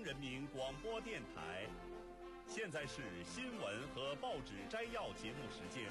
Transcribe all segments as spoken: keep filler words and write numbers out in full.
央人民广播电台。现在是新闻和报纸摘要节目时间。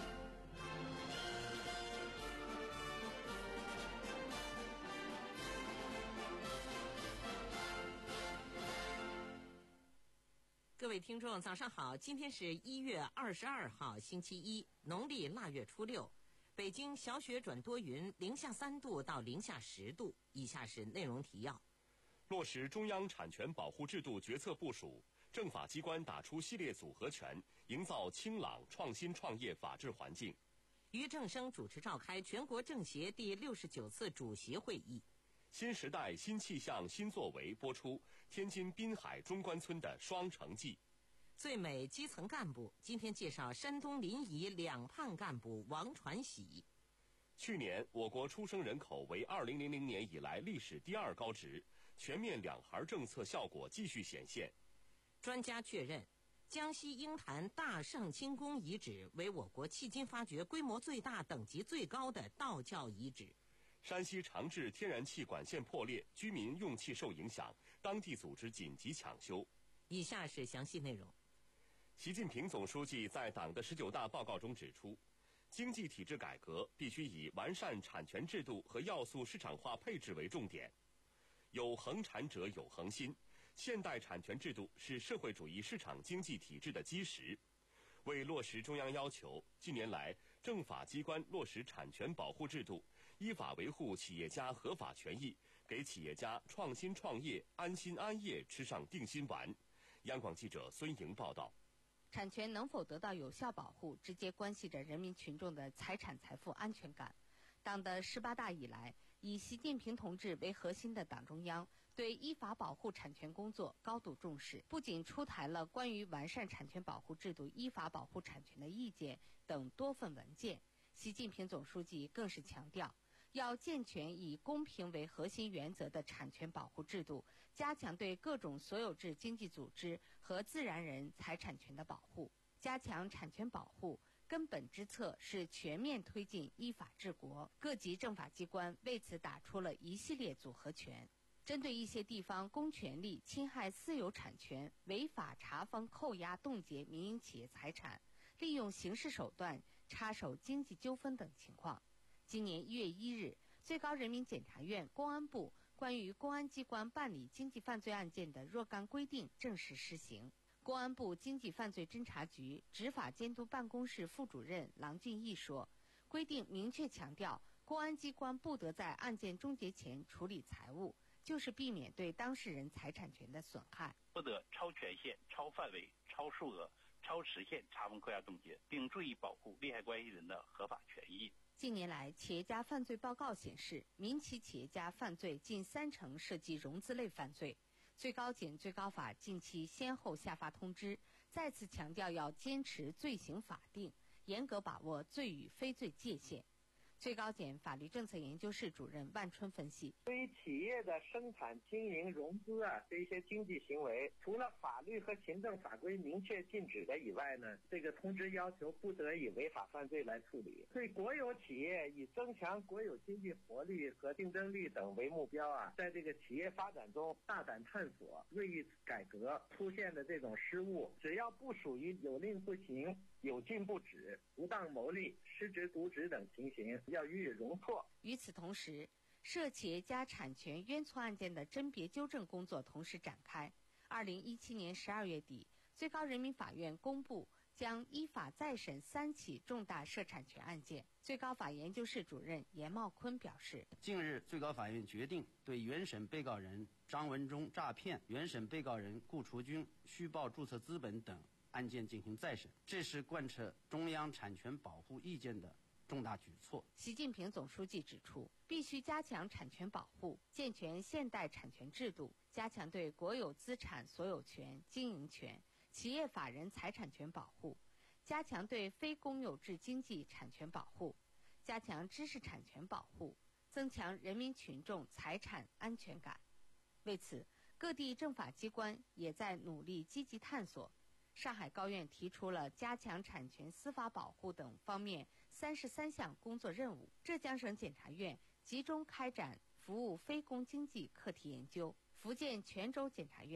各位听众早上好，今天是一月二十二号星期一，农历腊月初六。北京小雪转多云，零下三度到零下十度。以下是内容提要： 落实中央产权保护制度决策部署，政法机关打出系列组合拳，营造清朗创新创业法治环境。 俞正声主持召开全国政协第六十九次主席会议。 新时代新气象新作为播出天津滨海中关村的双城记。 最美基层干部，今天介绍山东临沂两判干部王传喜。 去年我国出生人口为二零零零年以来历史第二高值，全面两孩政策效果继续显现。 专家确认，江西鹰潭大圣清宫遗址为我国迄今发掘规模最大、等级最高的道教遗址。 山西长治天然气管线破裂，居民用气受影响，当地组织紧急抢修。 以下是详细内容。 习近平总书记在党的十九大报告中指出，经济体制改革必须以完善产权制度和要素市场化配置为重点。有恒产者有恒心，现代产权制度是社会主义市场经济体制的基石。为落实中央要求，近年来政法机关落实产权保护制度，依法维护企业家合法权益，给企业家创新创业、安心安业吃上定心丸。央广记者孙莹报道。 产权能否得到有效保护，直接关系着人民群众的财产财富安全感。党的十八大以来，以习近平同志为核心的党中央对依法保护产权工作高度重视，不仅出台了关于完善产权保护制度依法保护产权的意见等多份文件，习近平总书记更是强调，要健全以公平为核心原则的产权保护制度，加强对各种所有制经济组织和自然人财产权的保护。加强产权保护根本之策是全面推进依法治国，各级政法机关为此打出了一系列组合拳。针对一些地方公权力侵害私有产权、违法查封扣押冻结民营企业财产、利用刑事手段插手经济纠纷等情况，今年一月一日，最高人民检察院、公安部关于公安机关办理经济犯罪案件的若干规定正式施行。公安部经济犯罪侦查局执法监督办公室副主任郎俊义说，规定明确强调，公安机关不得在案件终结前处理财物，就是避免对当事人财产权的损害。 不得超权限、超范围、超数额、超时限查封扣押冻结，并注意保护利害关系人的合法权益。 近年来，企业家犯罪报告显示，民企企业家犯罪近三成涉及融资类犯罪。最高检、最高法近期先后下发通知，再次强调要坚持罪刑法定，严格把握罪与非罪界限。最高检法律政策研究室主任万春分析， 对于企业的生产经营融资啊这些经济行为，除了法律和行政法规明确禁止的以外呢，这个通知要求不得以违法犯罪来处理。对国有企业以增强国有经济活力和竞争力等为目标啊，在这个企业发展中大胆探索、锐意改革，出现的这种失误，只要不属于有令不行、有禁不止、不当牟利、失职渎职等情形，要予以容错。 与此同时，涉企业家产权冤错案件的甄别纠正工作同时展开。二零一七年十二月底，最高人民法院公布将依法再审三起重大涉产权案件。最高法研究室主任严茂坤表示， 近日最高法院决定对原审被告人张文忠诈骗、原审被告人顾雏军虚报注册资本等案件进行再审，这是贯彻中央产权保护意见的重大举措。 习近平总书记指出，必须加强产权保护，健全现代产权制度，加强对国有资产所有权、经营权、企业法人财产权保护，加强对非公有制经济产权保护，加强知识产权保护，增强人民群众财产安全感。为此，各地政法机关也在努力积极探索。上海高院提出了加强产权司法保护等方面三十三项工作任务。浙江省检察院集中开展服务非公经济课题研究。福建泉州检察院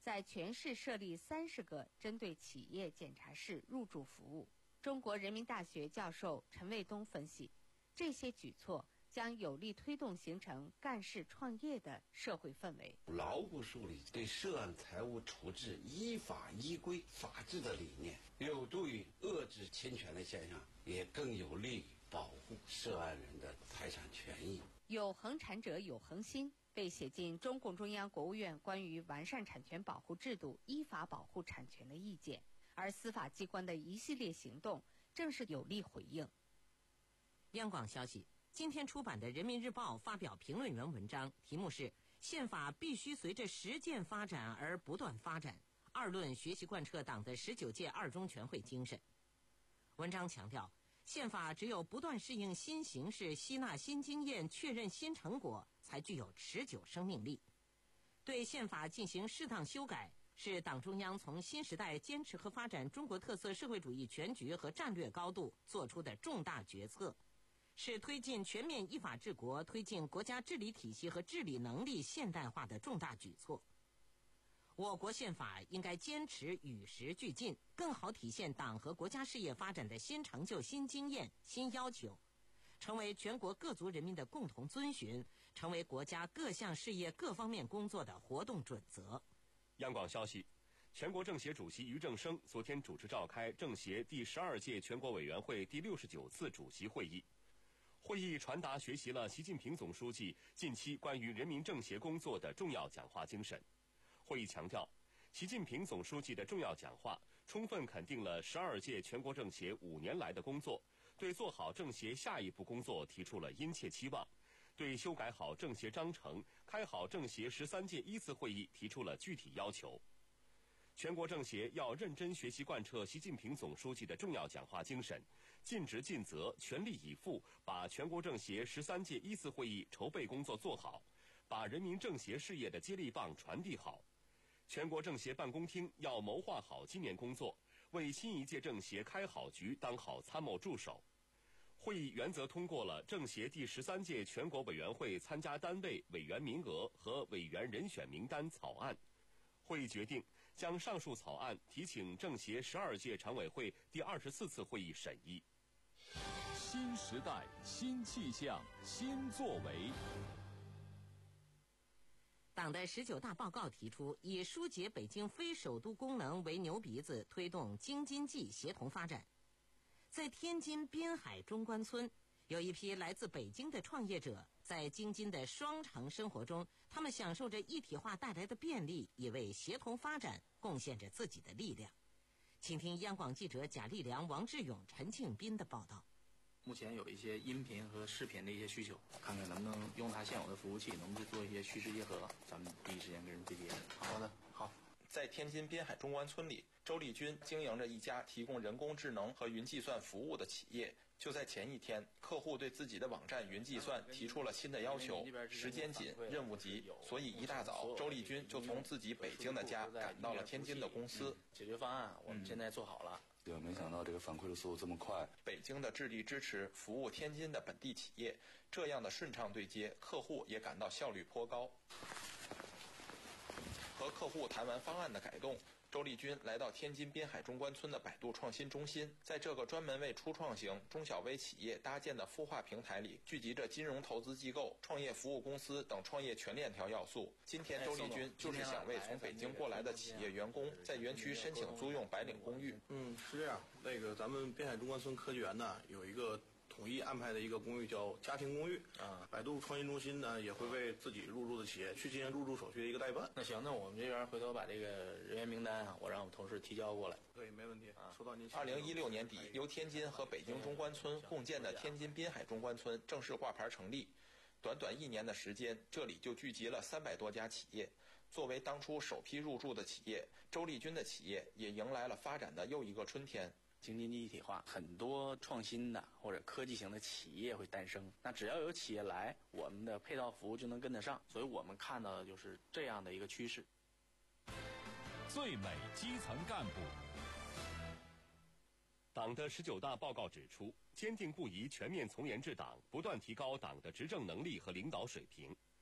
在全市设立三十个针对企业检查室入驻服务。中国人民大学教授陈卫东分析，这些举措将有力推动形成干事创业的社会氛围， 牢固树立对涉案财物处置依法依规、法治的理念，有助于遏制侵权的现象，也更有利于保护涉案人的财产权益。 有恒产者有恒心被写进中共中央、国务院关于完善产权保护制度、依法保护产权的意见，而司法机关的一系列行动正是有力回应。 央广消息，今天出版的《人民日报》发表评论员文章，题目是“宪法必须随着实践发展而不断发展”，二论学习贯彻党的十九届二中全会精神。文章强调，宪法只有不断适应新形势、吸纳新经验、确认新成果，才具有持久生命力。对宪法进行适当修改，是党中央从新时代坚持和发展中国特色社会主义全局和战略高度做出的重大决策，是推进全面依法治国、推进国家治理体系和治理能力现代化的重大举措。我国宪法应该坚持与时俱进，更好体现党和国家事业发展的新成就、新经验、新要求，成为全国各族人民的共同遵循，成为国家各项事业各方面工作的活动准则。 央广消息，全国政协主席俞正声昨天主持召开政协第十二届全国委员会第六十九次主席会议。会议传达学习了习近平总书记近期关于人民政协工作的重要讲话精神。会议强调，习近平总书记的重要讲话充分肯定了十二届全国政协五年来的工作，对做好政协下一步工作提出了殷切期望，对修改好政协章程、开好政协十三届一次会议提出了具体要求。全国政协要认真学习贯彻习近平总书记的重要讲话精神，尽职尽责、全力以赴，把全国政协十三届一次会议筹备工作做好，把人民政协事业的接力棒传递好。全国政协办公厅要谋划好今年工作，为新一届政协开好局当好参谋助手。会议原则通过了政协第十三届全国委员会参加单位委员名额和委员人选名单草案。会议决定将上述草案提请政协十二届常委会第二十四次会议审议。 新时代，新气象，新作为。 党的十九大报告提出，以疏解北京非首都功能为牛鼻子，推动京津冀协同发展。在天津滨海中关村，有一批来自北京的创业者，在京津的双城生活中，他们享受着一体化带来的便利，也为协同发展贡献着自己的力量。请听央广记者贾立良、王志勇、陈庆斌的报道。 目前有一些音频和视频的一些需求，看看能不能用它现有的服务器，能不能做一些虚实结合，咱们第一时间跟人对接。 好的，好。在天津滨海中关村里，周丽军经营着一家提供人工智能和云计算服务的企业。就在前一天，客户对自己的网站云计算提出了新的要求，时间紧，任务急，所以一大早，周丽军就从自己北京的家赶到了天津的公司。 解决方案我们现在做好了。 对，没想到这个反馈的速度这么快。 北京的致力支持服务天津的本地企业，这样的顺畅对接，客户也感到效率颇高。和客户谈完方案的改动，周丽军来到天津滨海中关村的百度创新中心，在这个专门为初创型中小微企业搭建的孵化平台里，聚集着金融投资机构、创业服务公司等创业全链条要素。今天周丽军就是想为从北京过来的企业员工在园区申请租用白领公寓。 嗯，是这样。那个咱们滨海中关村科技园呢，有一个统一安排的一个公寓叫家庭公寓啊。百度创新中心呢也会为自己入驻的企业去进行入驻手续的一个代办。 那行，那我们这边回头把这个人员名单啊，我让我们同事提交过来。 可以，没问题啊。收到您。 二零一六年底，由天津和北京中关村共建的天津滨海中关村正式挂牌成立。短短一年的时间，这里就聚集了三百多家企业。作为当初首批入驻的企业，周丽军的企业也迎来了发展的又一个春天。 京津冀一体化，很多创新的或者科技型的企业会诞生。那只要有企业来，我们的配套服务就能跟得上。所以我们看到的就是这样的一个趋势。 最美基层干部。 党的十九大报告指出，坚定不移全面从严治党，不断提高党的执政能力和领导水平。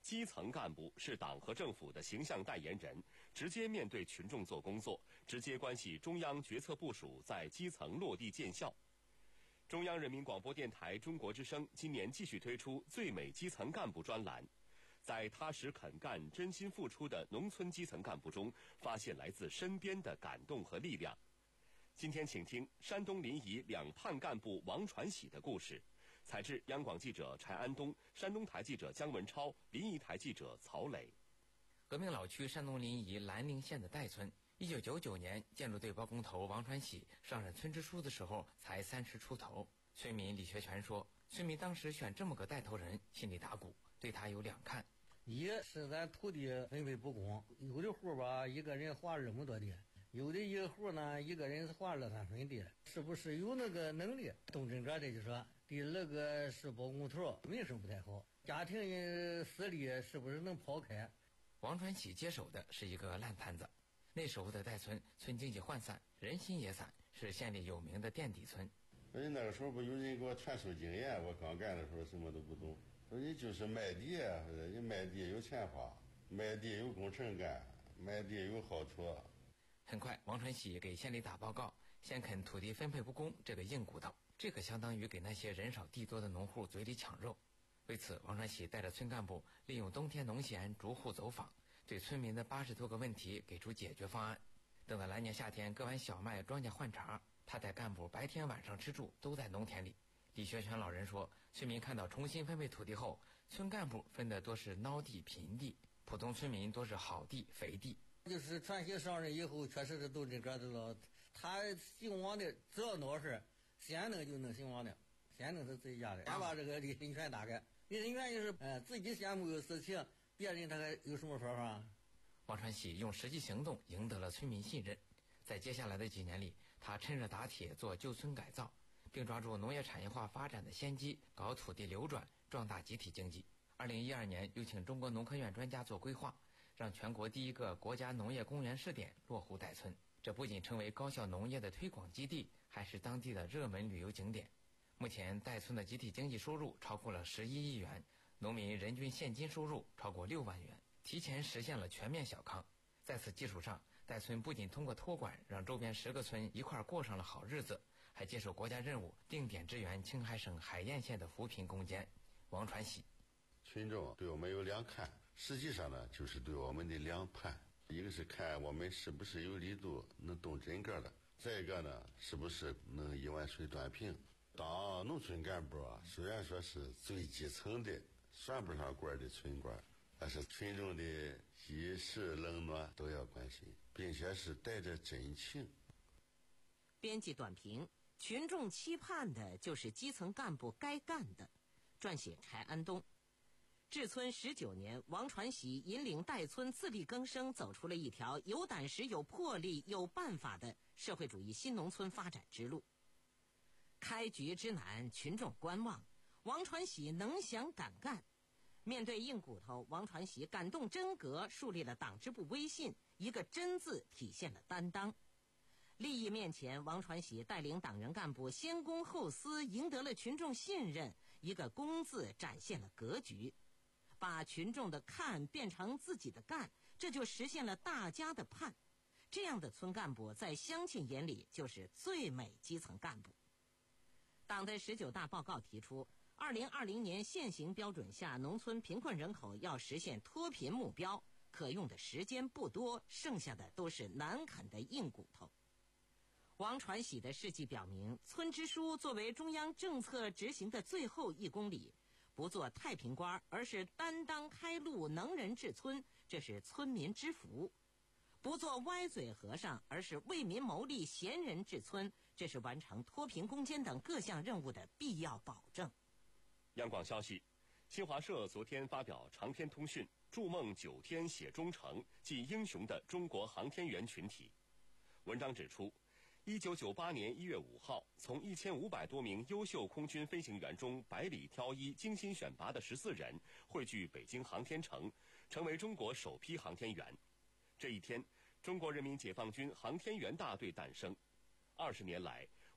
基层干部是党和政府的形象代言人，直接面对群众做工作，直接关系中央决策部署在基层落地见效。中央人民广播电台中国之声今年继续推出最美基层干部专栏，在踏实肯干、真心付出的农村基层干部中，发现来自身边的感动和力量。今天请听山东临沂两判干部王传喜的故事，采自央广记者柴安东、山东台记者姜文超、临沂台记者曹磊。 革命老区山东临沂兰陵县的岱村，一九九九年建筑队包工头王传喜上任村支书的时候才三十出头。村民李学全说，村民当时选这么个带头人，心里打鼓，对他有两看。 一是咱土地分配不公，有的户吧一个人划这么多地，有的一个户呢一个人划二三分地，是不是有那个能力？动真者这就说，第二个是包工头名声不太好，家庭私利是不是能抛开？ 王传喜接手的是一个烂摊子。那时候的岱村村经济涣散，人心也散，是县里有名的垫底村。 所以那个时候不有人给我传授经验，我刚干的时候什么都不懂。说你就是卖地，你卖地有钱花，卖地有工程干，卖地有好处。 很快，王传喜给县里打报告，先啃土地分配不公这个硬骨头，这可相当于给那些人少地多的农户嘴里抢肉。为此，王传喜带着村干部利用冬天农闲逐户走访，对村民的八十多个问题给出解决方案。等到来年夏天割完小麦，庄稼换茬，他带干部白天晚上吃住都在农田里。李学全老人说，村民看到重新分配土地后，村干部分的多是孬地贫地，普通村民多是好地肥地。 就是传喜上任以后，确实是都这个的了。他兴旺的只要闹事，县能就能兴旺的，县能是最佳的。他把这个立人权打开，立人权就是呃自己县没有事情，别人他还有什么说法？ 王传喜用实际行动赢得了村民信任。在接下来的几年里，他趁热打铁做旧村改造，并抓住农业产业化发展的先机，搞土地流转，壮大集体经济。二零一二年，又请中国农科院专家做规划，让全国第一个国家农业公园试点落户岱村。这不仅成为高校农业的推广基地，还是当地的热门旅游景点。目前，岱村的集体经济收入超过了十一亿元，农民人均现金收入超过六万元，提前实现了全面小康。在此基础上，岱村不仅通过托管让周边十个村一块过上了好日子，还接受国家任务，定点支援青海省海晏县的扶贫攻坚。王传喜， 群众对我们有两看，实际上呢就是对我们的两判，一个是看我们是不是有力度能动真格的，再一个呢是不是能一碗水端平。当农村干部啊，虽然说是最基层的，算不上官的村官，但是群众的衣食冷暖都要关心，并且是带着真情。 编辑短评：群众期盼的就是基层干部该干的。撰写柴安东。治村十九年，王传喜引领岱村自力更生，走出了一条有胆识、有魄力、有办法的社会主义新农村发展之路。开局之难，群众观望，王传喜能想敢干。面对硬骨头，王传喜感动真格，树立了党支部威信，一个真字体现了担当。利益面前，王传喜带领党员干部先公后私，赢得了群众信任，一个公字展现了格局，把群众的看变成自己的干，这就实现了大家的盼。这样的村干部在乡亲眼里就是最美基层干部。党的十九大报告提出，二零二零年现行标准下，农村贫困人口要实现脱贫目标，可用的时间不多，剩下的都是难啃的硬骨头。王传喜的事迹表明，村支书作为中央政策执行的最后一公里，不做太平官，而是担当开路，能人治村，这是村民之福；不做歪嘴和尚，而是为民谋利，贤人治村，这是完成脱贫攻坚等各项任务的必要保证。 央广消息，新华社昨天发表长篇通讯《筑梦九天写忠诚：记英雄的中国航天员群体》。文章指出，一九九八年一月五号，从一千五百多名优秀空军飞行员中百里挑一、精心选拔的十四人汇聚北京航天城，成为中国首批航天员。这一天，中国人民解放军航天员大队诞生。二十年来，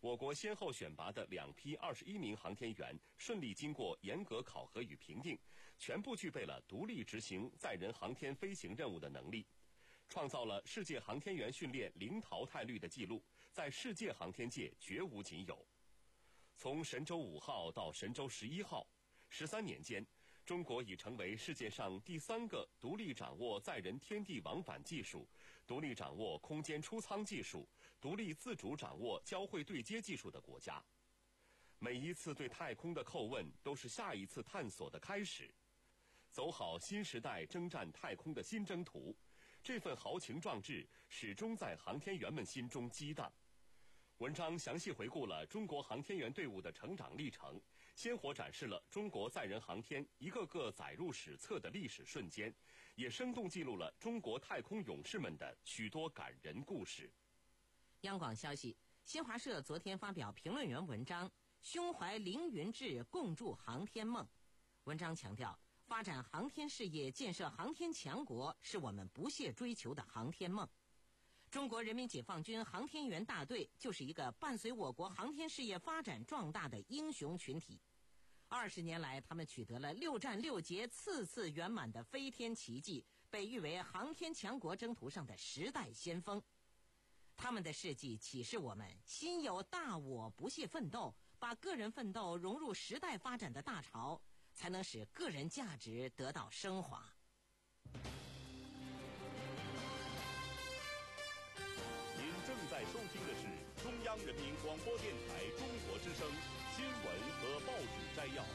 我国先后选拔的两批二十一名航天员顺利经过严格考核与评定，全部具备了独立执行载人航天飞行任务的能力，创造了世界航天员训练零淘汰率的记录，在世界航天界绝无仅有。从神舟五号到神舟十一号，十三年间，中国已成为世界上第三个独立掌握载人天地往返技术、独立掌握空间出舱技术、独立自主掌握交会对接技术的国家。每一次对太空的叩问，都是下一次探索的开始。走好新时代征战太空的新征途，这份豪情壮志始终在航天员们心中激荡。文章详细回顾了中国航天员队伍的成长历程，鲜活展示了中国载人航天一个个载入史册的历史瞬间，也生动记录了中国太空勇士们的许多感人故事。 央广消息，新华社昨天发表评论员文章《胸怀凌云志，共筑航天梦》。文章强调，发展航天事业、建设航天强国是我们不懈追求的航天梦。中国人民解放军航天员大队就是一个伴随我国航天事业发展壮大的英雄群体。二十年来，他们取得了六战六捷、次次圆满的飞天奇迹，被誉为航天强国征途上的时代先锋。他们的事迹启示我们，心有大我，不懈奋斗，把个人奋斗融入时代发展的大潮，才能使个人价值得到升华。 您正在收听的是中央人民广播电台中国之声新闻和报纸摘要。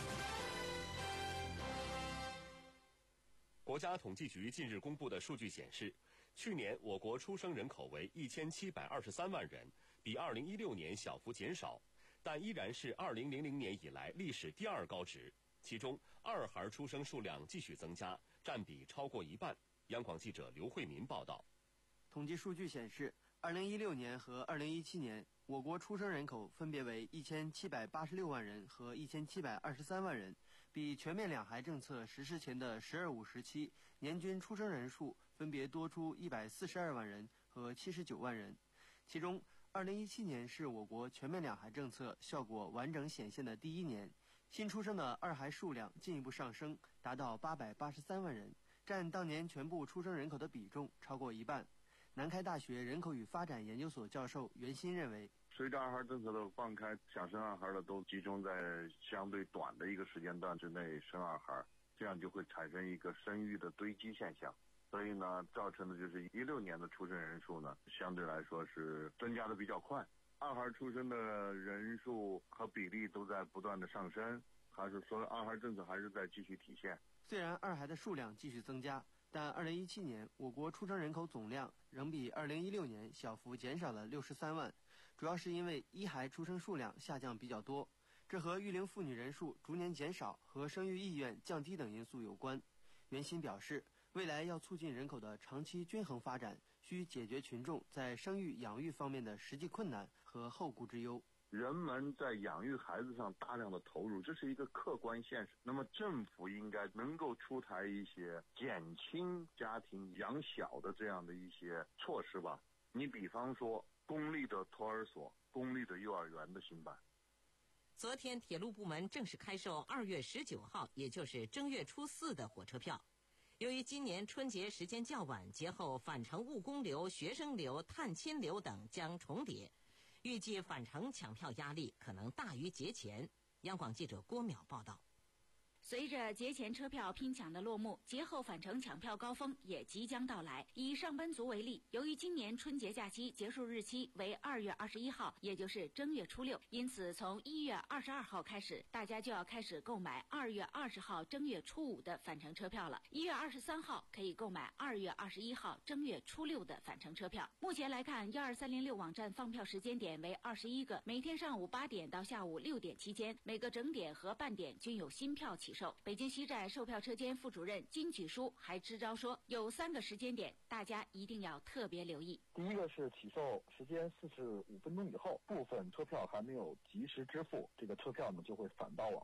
国家统计局近日公布的数据显示，去年我国出生人口为一千七百二十三万人，比二零一六年小幅减少，但依然是二零零零年以来历史第二高值。其中，二孩出生数量继续增加，占比超过一半。央广记者刘慧民报道。 统计数据显示，二零一六年和二零一七年，我国出生人口分别为一千七百八十六万人和一千七百二十三万人，比全面两孩政策实施前的“十二五”时期年均出生人数分别多出一百四十二万人和七十九万人。其中，二零一七年是我国全面两孩政策效果完整显现的第一年，新出生的二孩数量进一步上升，达到八百八十三万人，占当年全部出生人口的比重超过一半。南开大学人口与发展研究所教授袁鑫认为， 随着二孩政策的放开，想生二孩的都集中在相对短的一个时间段之内生二孩，这样就会产生一个生育的堆积现象。所以呢，造成的就是一六年的出生人数呢，相对来说是增加的比较快。二孩出生的人数和比例都在不断的上升，还是说二孩政策还是在继续体现。 虽然二孩的数量继续增加，但二零一七年我国出生人口总量仍比二零一六年小幅减少了六十三万，主要是因为一孩出生数量下降比较多，这和育龄妇女人数逐年减少和生育意愿降低等因素有关。袁鑫表示，未来要促进人口的长期均衡发展，需解决群众在生育养育方面的实际困难和后顾之忧。 人们在养育孩子上大量的投入，这是一个客观现实。那么政府应该能够出台一些减轻家庭养小的这样的一些措施吧。你比方说公立的托儿所、公立的幼儿园的兴办。 昨天铁路部门正式开售二月十九号，也就是正月初四的火车票。由于今年春节时间较晚，节后返程务工流、学生流、探亲流等将重叠，预计返程抢票压力可能大于节前。央广记者郭淼报道。 随着节前车票拼抢的落幕，节后返程抢票高峰也即将到来。以上班族为例，由于今年春节假期结束日期为二月二十一号，也就是正月初六，因此从一月二十二号开始，大家就要开始购买二月二十号正月初五的返程车票了。一月二十三号可以购买二月二十一号正月初六的返程车票。目前来看，一二三零六网站放票时间点为二十一个，每天上午八点到下午六点期间，每个整点和半点均有新票起售。北京西站售票车间副主任金举书还支招说，有三个时间点，大家一定要特别留意。 第一个是起售时间四十五分钟以后，部分车票还没有及时支付，这个车票呢就会返到网络。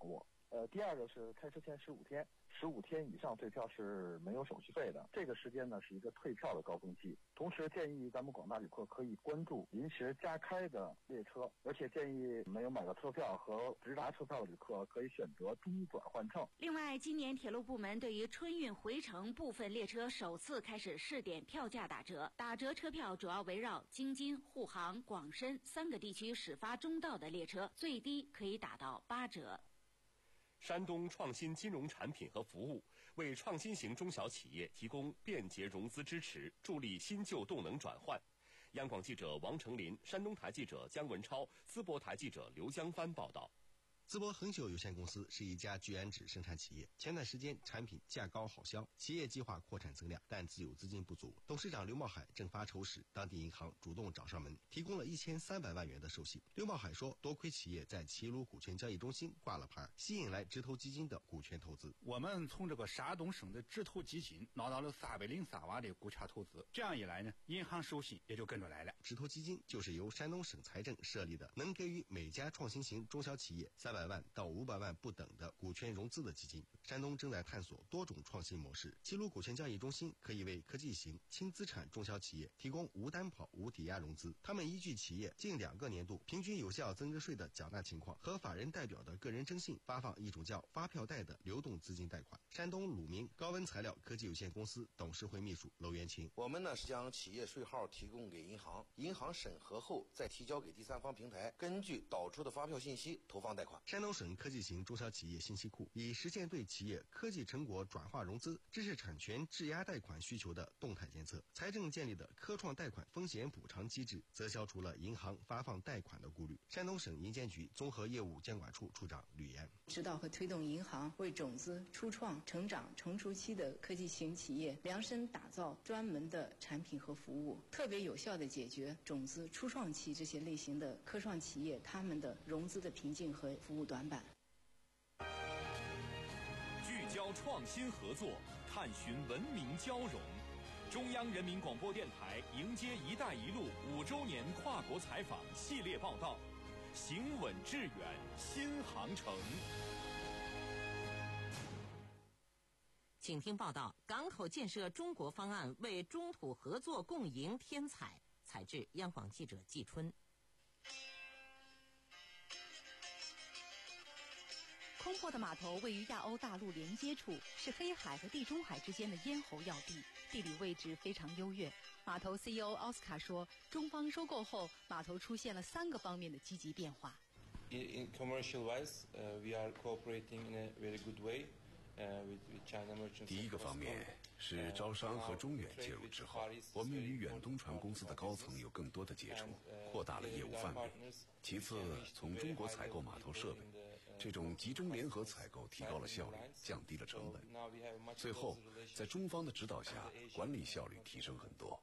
呃，第二个是开车前十五天，十五天以上退票是没有手续费的。这个时间呢是一个退票的高峰期。同时建议咱们广大旅客可以关注临时加开的列车，而且建议没有买到车票和直达车票的旅客可以选择中转换乘。 另外，今年铁路部门对于春运回程部分列车首次开始试点票价打折，打折车票主要围绕京津、沪杭、广深三个地区始发终到的列车，最低可以打到八折。 山东创新金融产品和服务为创新型中小企业提供便捷融资支持，助力新旧动能转换。央广记者王成林、山东台记者姜文超、淄博台记者刘江帆报道。 淄博恒秀有限公司是一家聚氨酯生产企业，前段时间产品价高好销，企业计划扩产增量，但自有资金不足。董事长刘茂海正发愁时，当地银行主动找上门，提供了一千三百万元的授信。刘茂海说，多亏企业在齐鲁股权交易中心挂了牌，吸引来直投基金的股权投资。 我们从这个山东省的直投基金拿到了三百零三万的股权投资，这样一来呢，银行授信也就跟着来了。 直投基金就是由山东省财政设立的，能给予每家创新型中小企业三百万到五百万不等的股权融资的基金。山东正在探索多种创新模式，齐鲁股权交易中心可以为科技型轻资产中小企业提供无担保无抵押融资。他们依据企业近两个年度平均有效增值税的缴纳情况和法人代表的个人征信，发放一种叫发票贷的流动资金贷款。山东鲁明高温材料科技有限公司董事会秘书娄元清， 我们呢是将企业税号提供给银行，银行审核后再提交给第三方平台，根据导出的发票信息投放贷款。 山东省科技型中小企业信息库以实现对企业科技成果转化融资、知识产权质押贷款需求的动态监测。财政建立的科创贷款风险补偿机制，则消除了银行发放贷款的顾虑。山东省银监局综合业务监管处处长吕岩， 指导和推动银行为种子、初创、成长、成熟期的科技型企业量身打造专门的产品和服务，特别有效地解决种子、初创期这些类型的科创企业他们的融资的瓶颈和服务短板。 聚焦创新合作，探寻文明交融。中央人民广播电台迎接“一带一路”五周年跨国采访系列报道，行稳致远新航程。 请听报道：港口建设中国方案为中土合作共赢添彩。采制央广记者季春。 空破的码头位于亚欧大陆连接处，是黑海和地中海之间的咽喉要地，地理位置非常优越。码头 C E O 奥斯卡说，中方收购后，码头出现了三个方面的积极变化。 In, in commercial wise, uh, we are cooperating in a very good way. 第一个方面是招商和中远介入之后，我们与远东船公司的高层有更多的接触，扩大了业务范围。其次，从中国采购码头设备，这种集中联合采购提高了效率，降低了成本。最后，在中方的指导下，管理效率提升很多。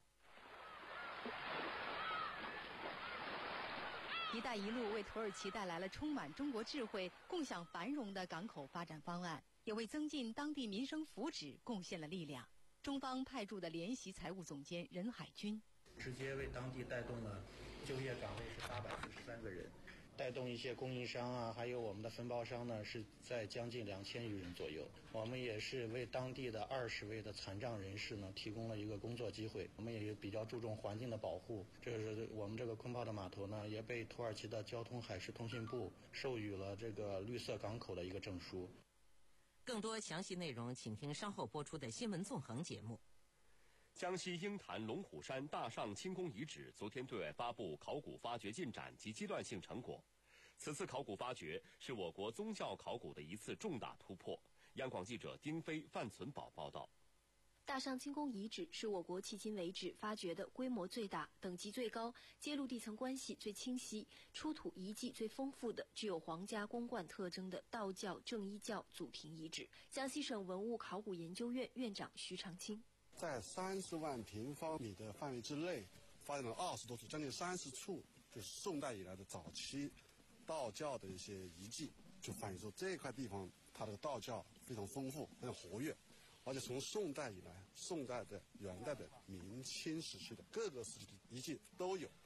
一带一路为土耳其带来了充满中国智慧、共享繁荣的港口发展方案，也为增进当地民生福祉贡献了力量。中方派驻的联席财务总监任海军， 直接为当地带动了就业岗位是八百四十三个人，带动一些供应商啊，还有我们的分包商呢，是在将近两千余人左右。我们也是为当地的二十位的残障人士呢提供了一个工作机会。我们也比较注重环境的保护，这是我们这个昆泡的码头呢，也被土耳其的交通海事通信部授予了这个绿色港口的一个证书。 更多详细内容，请听稍后播出的新闻纵横节目。 江西鹰潭龙虎山大上清宫遗址昨天对外发布考古发掘进展及阶段性成果。此次考古发掘是我国宗教考古的一次重大突破。央广记者丁飞、范存宝报道。 大上清宫遗址是我国迄今为止发掘的规模最大、等级最高、揭露地层关系最清晰、出土遗迹最丰富的、具有皇家宫观特征的道教正一教祖庭遗址。江西省文物考古研究院院长徐长青， 在三十万平方米的范围之内，发现了二十多处，将近三十处，就是宋代以来的早期道教的一些遗迹，就反映出这块地方它的道教非常丰富、非常活跃。而且从宋代以来，宋代的、元代的、明清时期的各个时期的遗迹都有。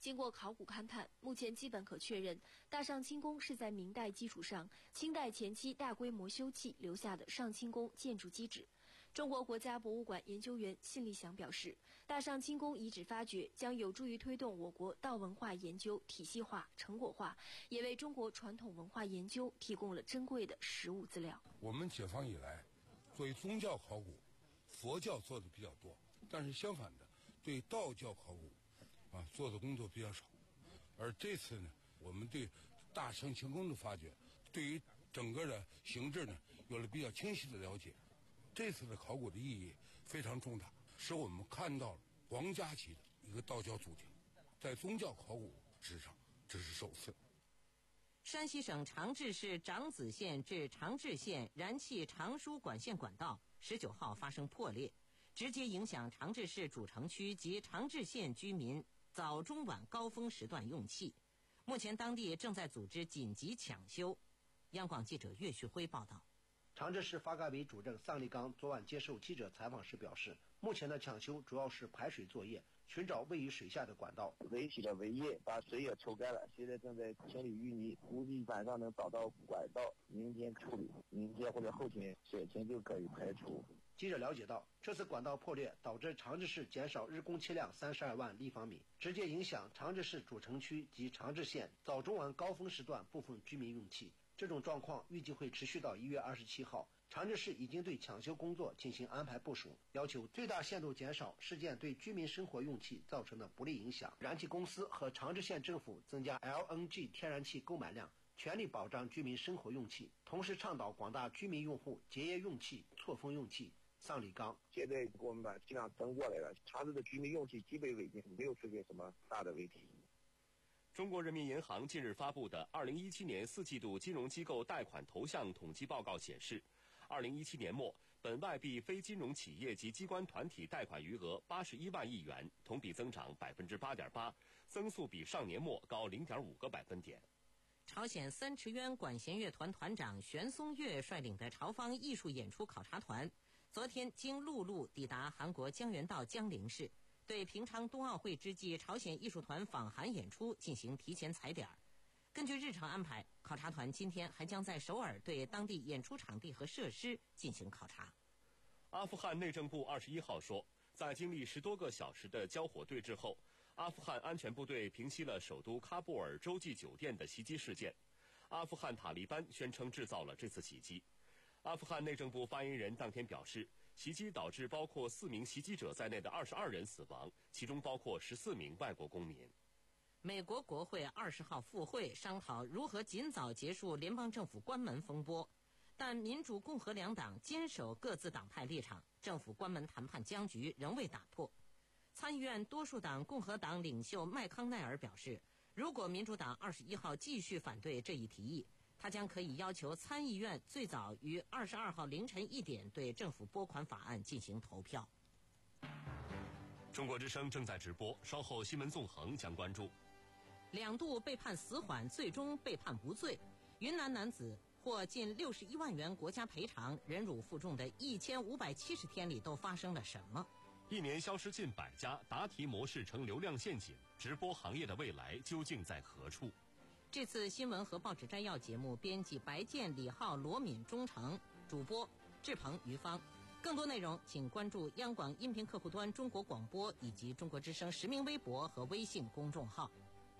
经过考古勘探，目前基本可确认，大上清宫是在明代基础上，清代前期大规模修葺留下的上清宫建筑基址。中国国家博物馆研究员信立祥表示，大上清宫遗址发掘将有助于推动我国道文化研究体系化、成果化，也为中国传统文化研究提供了珍贵的实物资料。 我们解放以来，作为宗教考古，佛教做的比较多，但是相反的，对道教考古，啊，做的工作比较少。而这次呢，我们对大上清宫的发掘，对于整个的形制呢，有了比较清晰的了解。这次的考古的意义非常重大，使我们看到了皇家级的一个道教祖庭，在宗教考古史上这是首次。 山西省长治市长子县至长治县燃气长输管线管道十九号发生破裂，直接影响长治市主城区及长治县居民早中晚高峰时段用气。目前当地正在组织紧急抢修。央广记者岳旭辉报道。 长治市发改委主任臧立刚昨晚接受记者采访时表示，目前的抢修主要是排水作业，寻找位于水下的管道。 围起了围叶，把水也抽干了，现在正在清理淤泥，估计晚上能找到管道，明天处理，明天或者后天水情就可以排除。 记者了解到，这次管道破裂导致长治市减少日供气量三十二万立方米，直接影响长治市主城区及长治县早中晚高峰时段部分居民用气。这种状况预计会持续到一月二十七号。长治市已经对抢修工作进行安排部署，要求最大限度减少事件对居民生活用气造成的不利影响。燃气公司和长治县政府增加 L N G 天然气购买量，全力保障居民生活用气，同时倡导广大居民用户节约用气、错峰用气。臧立刚现在我们把气量增过来了，长治的居民用气基本稳定，没有出现什么大的问题。 中国人民银行近日发布的二零一七年四季度金融机构贷款投向统计报告显示，二零一七年末，本外币非金融企业及机关团体贷款余额八十一万亿元，同比增长百分之八点八，增速比上年末高零点五个百分点。 朝鲜三池渊管弦乐团团长玄松乐率领的朝方艺术演出考察团，昨天经陆路抵达韩国江原道江陵市，对平昌冬奥会之际朝鲜艺术团访韩演出进行提前踩点。根据日程安排，考察团今天还将在首尔对当地演出场地和设施进行考察。 阿富汗内政部二十一号说，在经历十多个小时的交火对峙后，阿富汗安全部队平息了首都喀布尔洲际酒店的袭击事件。阿富汗塔利班宣称制造了这次袭击。阿富汗内政部发言人当天表示，袭击导致包括四名袭击者在内的二十二人死亡，其中包括十四名外国公民。 美国国会二十号复会商讨如何尽早结束联邦政府关门风波，但民主共和两党坚守各自党派立场，政府关门谈判僵局仍未打破。参议院多数党共和党领袖麦康奈尔表示，如果民主党二十一号继续反对这一提议，他将可以要求参议院最早于二十二号凌晨一点对政府拨款法案进行投票。 中国之声正在直播，稍后新闻纵横将关注。 两度被判死缓，最终被判无罪。云南男子获近六十一万元国家赔偿，忍辱负重的一千五百七十天里都发生了什么？ 一年消失近百家，答题模式成流量陷阱，直播行业的未来究竟在何处？ 这次新闻和报纸摘要节目，编辑白健、李浩、罗敏、钟诚，主播志鹏、于芳。更多内容请关注央广音频客户端中国广播以及中国之声实名微博和微信公众号。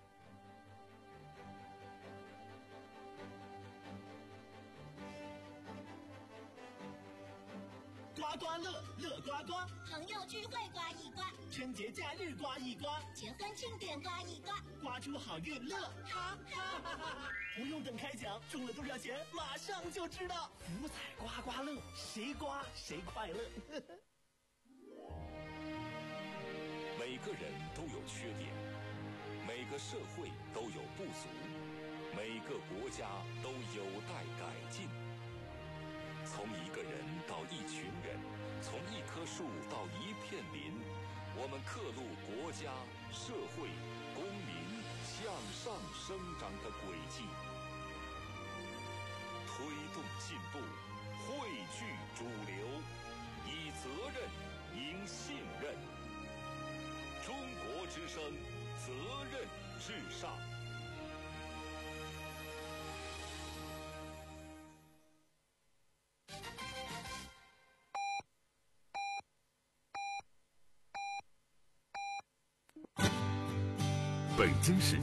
刮刮乐，乐刮刮； 朋友聚会刮一刮， 春节假日刮一刮， 结婚庆典刮一刮， 刮出好运乐哈哈哈哈！不用等开奖，中了多少钱马上就知道。福彩刮刮乐，谁刮谁快乐。 每个人都有缺点，每个社会都有不足，每个国家都有待改进。从一个人到一群人，从一棵树到一片林，我们刻录国家、社会、公民向上生长的轨迹，推动进步，汇聚主流，以责任迎信任。中国之声， 责任至上。 北京市